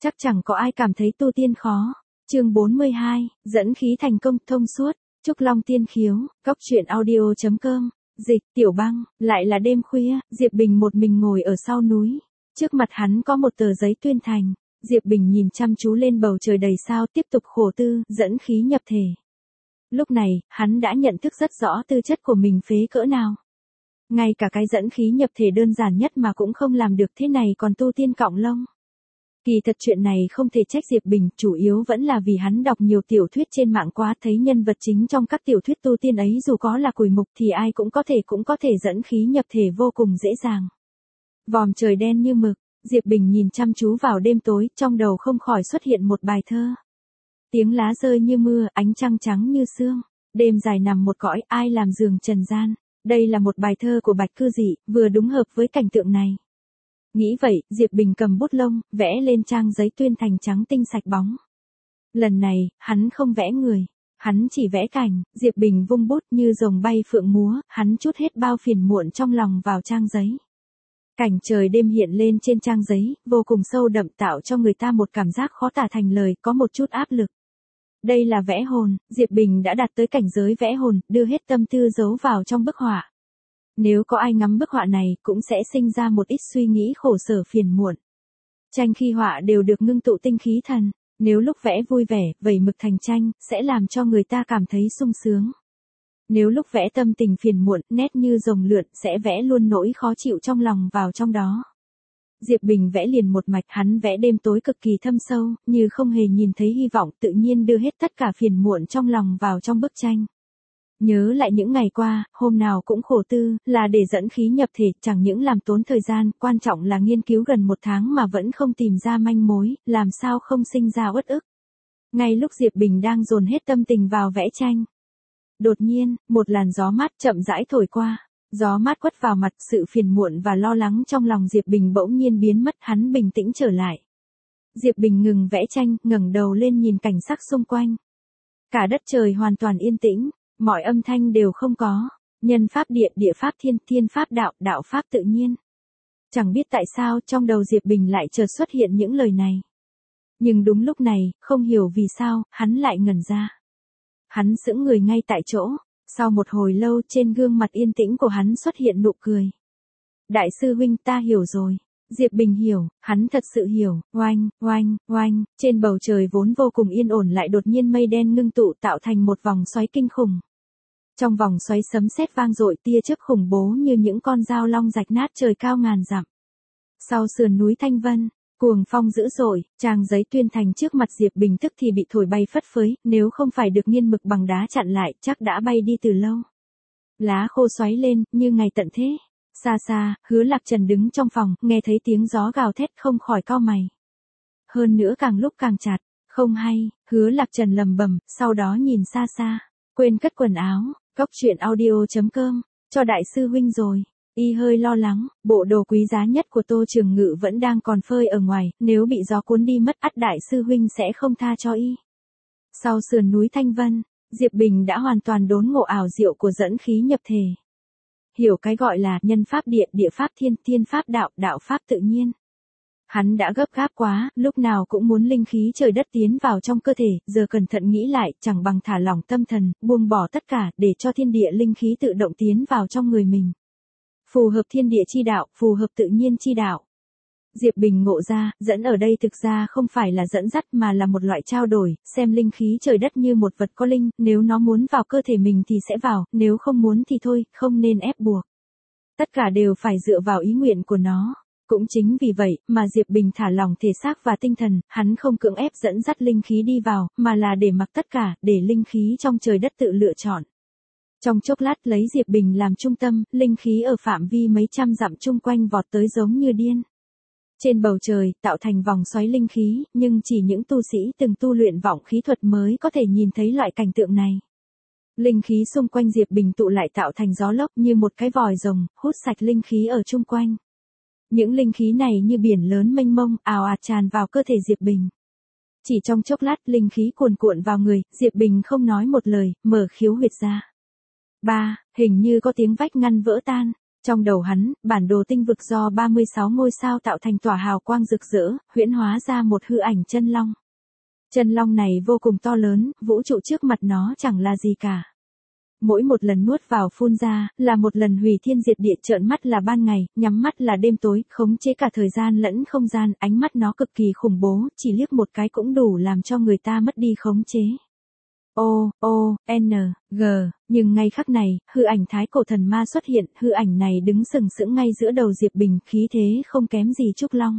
Chắc chẳng có ai cảm thấy tu tiên khó. Chương 42, dẫn khí thành công thông suốt. Trúc Long Tiên Khiếu, Cốc Truyện Audio.com, Dịch, Tiểu Băng, lại là đêm khuya, Diệp Bình một mình ngồi ở sau núi. Trước mặt hắn có một tờ giấy tuyên thành. Diệp Bình nhìn chăm chú lên bầu trời đầy sao tiếp tục khổ tư, dẫn khí nhập thể. Lúc này, hắn đã nhận thức rất rõ tư chất của mình phế cỡ nào. Ngay cả cái dẫn khí nhập thể đơn giản nhất mà cũng không làm được, thế này còn tu tiên cọng lông. Kỳ thật chuyện này không thể trách Diệp Bình, chủ yếu vẫn là vì hắn đọc nhiều tiểu thuyết trên mạng quá, thấy nhân vật chính trong các tiểu thuyết tu tiên ấy dù có là cùi mục thì ai cũng có thể dẫn khí nhập thể vô cùng dễ dàng. Vòm trời đen như mực, Diệp Bình nhìn chăm chú vào đêm tối, trong đầu không khỏi xuất hiện một bài thơ. Tiếng lá rơi như mưa, ánh trăng trắng như sương, đêm dài nằm một cõi, ai làm giường trần gian. Đây là một bài thơ của Bạch Cư Dị, vừa đúng hợp với cảnh tượng này. Nghĩ vậy, Diệp Bình cầm bút lông, vẽ lên trang giấy tuyên thành trắng tinh sạch bóng. Lần này, hắn không vẽ người, hắn chỉ vẽ cảnh. Diệp Bình vung bút như rồng bay phượng múa, hắn trút hết bao phiền muộn trong lòng vào trang giấy. Cảnh trời đêm hiện lên trên trang giấy, vô cùng sâu đậm, tạo cho người ta một cảm giác khó tả thành lời, có một chút áp lực. Đây là vẽ hồn, Diệp Bình đã đạt tới cảnh giới vẽ hồn, đưa hết tâm tư giấu vào trong bức họa. Nếu có ai ngắm bức họa này, cũng sẽ sinh ra một ít suy nghĩ khổ sở phiền muộn. Tranh khi họa đều được ngưng tụ tinh khí thần, nếu lúc vẽ vui vẻ, vẩy mực thành tranh, sẽ làm cho người ta cảm thấy sung sướng. Nếu lúc vẽ tâm tình phiền muộn, nét như rồng lượn, sẽ vẽ luôn nỗi khó chịu trong lòng vào trong đó. Diệp Bình vẽ liền một mạch, hắn vẽ đêm tối cực kỳ thâm sâu, như không hề nhìn thấy hy vọng, tự nhiên đưa hết tất cả phiền muộn trong lòng vào trong bức tranh. Nhớ lại những ngày qua, hôm nào cũng khổ tư, là để dẫn khí nhập thể, chẳng những làm tốn thời gian, quan trọng là nghiên cứu gần 1 tháng mà vẫn không tìm ra manh mối, làm sao không sinh ra uất ức. Ngay lúc Diệp Bình đang dồn hết tâm tình vào vẽ tranh. Đột nhiên, một làn gió mát chậm rãi thổi qua. Gió mát quất vào mặt, sự phiền muộn và lo lắng trong lòng Diệp Bình bỗng nhiên biến mất, hắn bình tĩnh trở lại. Diệp Bình ngừng vẽ tranh, ngẩng đầu lên nhìn cảnh sắc xung quanh. Cả đất trời hoàn toàn yên tĩnh, mọi âm thanh đều không có. Nhân pháp địa, địa pháp thiên, thiên pháp đạo, đạo pháp tự nhiên. Chẳng biết tại sao trong đầu Diệp Bình lại chợt xuất hiện những lời này. Nhưng đúng lúc này, không hiểu vì sao, hắn lại ngẩn ra. Hắn sững người ngay tại chỗ. Sau một hồi lâu, trên gương mặt yên tĩnh của hắn xuất hiện nụ cười. Đại sư huynh, ta hiểu rồi. Diệp Bình hiểu, hắn thật sự hiểu. Oanh, oanh, oanh, trên bầu trời vốn vô cùng yên ổn lại đột nhiên mây đen ngưng tụ tạo thành một vòng xoáy kinh khủng. Trong vòng xoáy sấm sét vang dội, tia chớp khủng bố như những con dao long rạch nát trời cao ngàn dặm. Sau sườn núi Thanh Vân, cuồng phong dữ dội, trang giấy tuyên thành trước mặt Diệp Bình tức thì bị thổi bay phất phới, nếu không phải được nghiên mực bằng đá chặn lại, chắc đã bay đi từ lâu. Lá khô xoáy lên, như ngày tận thế. Xa xa, Hứa Lạc Trần đứng trong phòng, nghe thấy tiếng gió gào thét không khỏi cau mày. Hơn nữa càng lúc càng chặt, không hay, Hứa Lạc Trần lầm bầm, sau đó nhìn xa xa, quên cất quần áo, Cốc Truyện Audio.com, cho đại sư huynh rồi. Y hơi lo lắng, bộ đồ quý giá nhất của Tô Trường Ngự vẫn đang còn phơi ở ngoài, nếu bị gió cuốn đi mất ắt đại sư huynh sẽ không tha cho y. Sau sườn núi Thanh Vân, Diệp Bình đã hoàn toàn đốn ngộ ảo diệu của dẫn khí nhập thể. Hiểu cái gọi là nhân pháp địa, địa pháp thiên, thiên pháp đạo, đạo pháp tự nhiên. Hắn đã gấp gáp quá, lúc nào cũng muốn linh khí trời đất tiến vào trong cơ thể, giờ cẩn thận nghĩ lại, chẳng bằng thả lỏng tâm thần, buông bỏ tất cả, để cho thiên địa linh khí tự động tiến vào trong người mình. Phù hợp thiên địa chi đạo, phù hợp tự nhiên chi đạo. Diệp Bình ngộ ra, dẫn ở đây thực ra không phải là dẫn dắt mà là một loại trao đổi, xem linh khí trời đất như một vật có linh, nếu nó muốn vào cơ thể mình thì sẽ vào, nếu không muốn thì thôi, không nên ép buộc. Tất cả đều phải dựa vào ý nguyện của nó. Cũng chính vì vậy, mà Diệp Bình thả lỏng thể xác và tinh thần, hắn không cưỡng ép dẫn dắt linh khí đi vào, mà là để mặc tất cả, để linh khí trong trời đất tự lựa chọn. Trong chốc lát lấy Diệp Bình làm trung tâm, linh khí ở phạm vi mấy trăm dặm chung quanh vọt tới giống như điên. Trên bầu trời, tạo thành vòng xoáy linh khí, nhưng chỉ những tu sĩ từng tu luyện vọng khí thuật mới có thể nhìn thấy loại cảnh tượng này. Linh khí xung quanh Diệp Bình tụ lại tạo thành gió lốc như một cái vòi rồng, hút sạch linh khí ở chung quanh. Những linh khí này như biển lớn mênh mông, ào ạt tràn vào cơ thể Diệp Bình. Chỉ trong chốc lát, linh khí cuồn cuộn vào người, Diệp Bình không nói một lời, mở khiếu huyệt ra. Hình như có tiếng vách ngăn vỡ tan. Trong đầu hắn, bản đồ tinh vực do 36 ngôi sao tạo thành tỏa hào quang rực rỡ, huyễn hóa ra một hư ảnh chân long. Chân long này vô cùng to lớn, vũ trụ trước mặt nó chẳng là gì cả. Mỗi một lần nuốt vào phun ra, là một lần hủy thiên diệt địa, trợn mắt là ban ngày, nhắm mắt là đêm tối, khống chế cả thời gian lẫn không gian, ánh mắt nó cực kỳ khủng bố, chỉ liếc một cái cũng đủ làm cho người ta mất đi khống chế. N, G, nhưng ngay khắc này, hư ảnh thái cổ thần ma xuất hiện, hư ảnh này đứng sừng sững ngay giữa đầu Diệp Bình, khí thế không kém gì Trúc Long.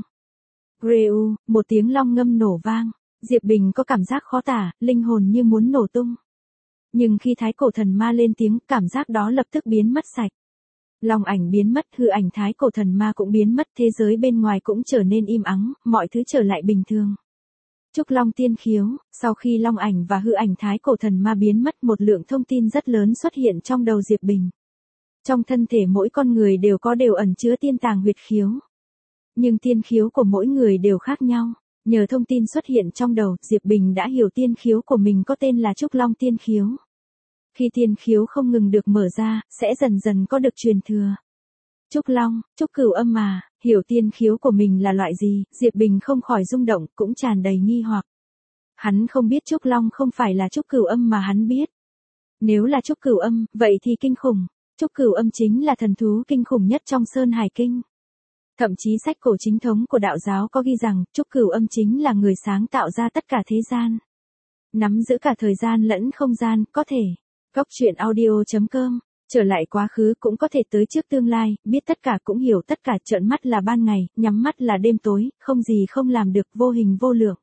Reu, một tiếng long ngâm nổ vang, Diệp Bình có cảm giác khó tả, linh hồn như muốn nổ tung. Nhưng khi thái cổ thần ma lên tiếng, cảm giác đó lập tức biến mất sạch. Long ảnh biến mất, hư ảnh thái cổ thần ma cũng biến mất, thế giới bên ngoài cũng trở nên im ắng, mọi thứ trở lại bình thường. Trúc Long tiên khiếu, sau khi long ảnh và hư ảnh thái cổ thần ma biến mất, một lượng thông tin rất lớn xuất hiện trong đầu Diệp Bình. Trong thân thể mỗi con người đều ẩn chứa tiên tàng huyệt khiếu. Nhưng tiên khiếu của mỗi người đều khác nhau. Nhờ thông tin xuất hiện trong đầu, Diệp Bình đã hiểu tiên khiếu của mình có tên là Trúc Long tiên khiếu. Khi tiên khiếu không ngừng được mở ra, sẽ dần dần có được truyền thừa. Trúc Long, Trúc Cửu Âm mà, hiểu tiên khiếu của mình là loại gì, Diệp Bình không khỏi rung động, cũng tràn đầy nghi hoặc. Hắn không biết Trúc Long không phải là Trúc Cửu Âm mà hắn biết. Nếu là Trúc Cửu Âm, vậy thì kinh khủng. Trúc Cửu Âm chính là thần thú kinh khủng nhất trong Sơn Hải Kinh. Thậm chí sách cổ chính thống của đạo giáo có ghi rằng, Trúc Cửu Âm chính là người sáng tạo ra tất cả thế gian. Nắm giữ cả thời gian lẫn không gian, có thể. Góc truyện audio.com, trở lại quá khứ cũng có thể tới trước tương lai, biết tất cả cũng hiểu tất cả, trợn mắt là ban ngày, nhắm mắt là đêm tối, không gì không làm được, vô hình vô lượng.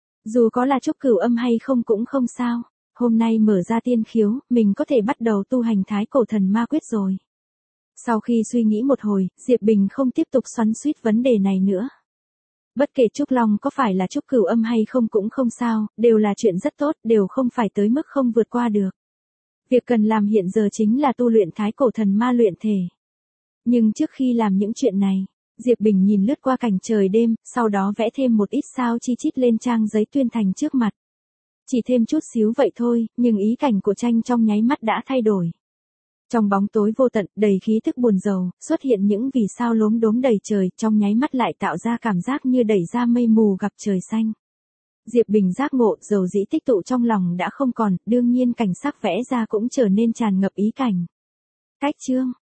Dù có là Trúc Cửu Âm hay không cũng không sao. Hôm nay mở ra tiên khiếu, mình có thể bắt đầu tu hành thái cổ thần ma quyết rồi. Sau khi suy nghĩ một hồi, Diệp Bình không tiếp tục xoắn xuýt vấn đề này nữa. Bất kể Trúc Long có phải là Trúc Cửu Âm hay không cũng không sao, đều là chuyện rất tốt, đều không phải tới mức không vượt qua được. Việc cần làm hiện giờ chính là tu luyện thái cổ thần ma luyện thể. Nhưng trước khi làm những chuyện này, Diệp Bình nhìn lướt qua cảnh trời đêm, sau đó vẽ thêm một ít sao chi chít lên trang giấy tuyên thành trước mặt. Chỉ thêm chút xíu vậy thôi, nhưng ý cảnh của tranh trong nháy mắt đã thay đổi. Trong bóng tối vô tận, đầy khí thức buồn rầu, xuất hiện những vì sao lốm đốm đầy trời, trong nháy mắt lại tạo ra cảm giác như đẩy ra mây mù gặp trời xanh. Diệp Bình giác ngộ, dầu dĩ tích tụ trong lòng đã không còn, đương nhiên cảnh sắc vẽ ra cũng trở nên tràn ngập ý cảnh. Cách chương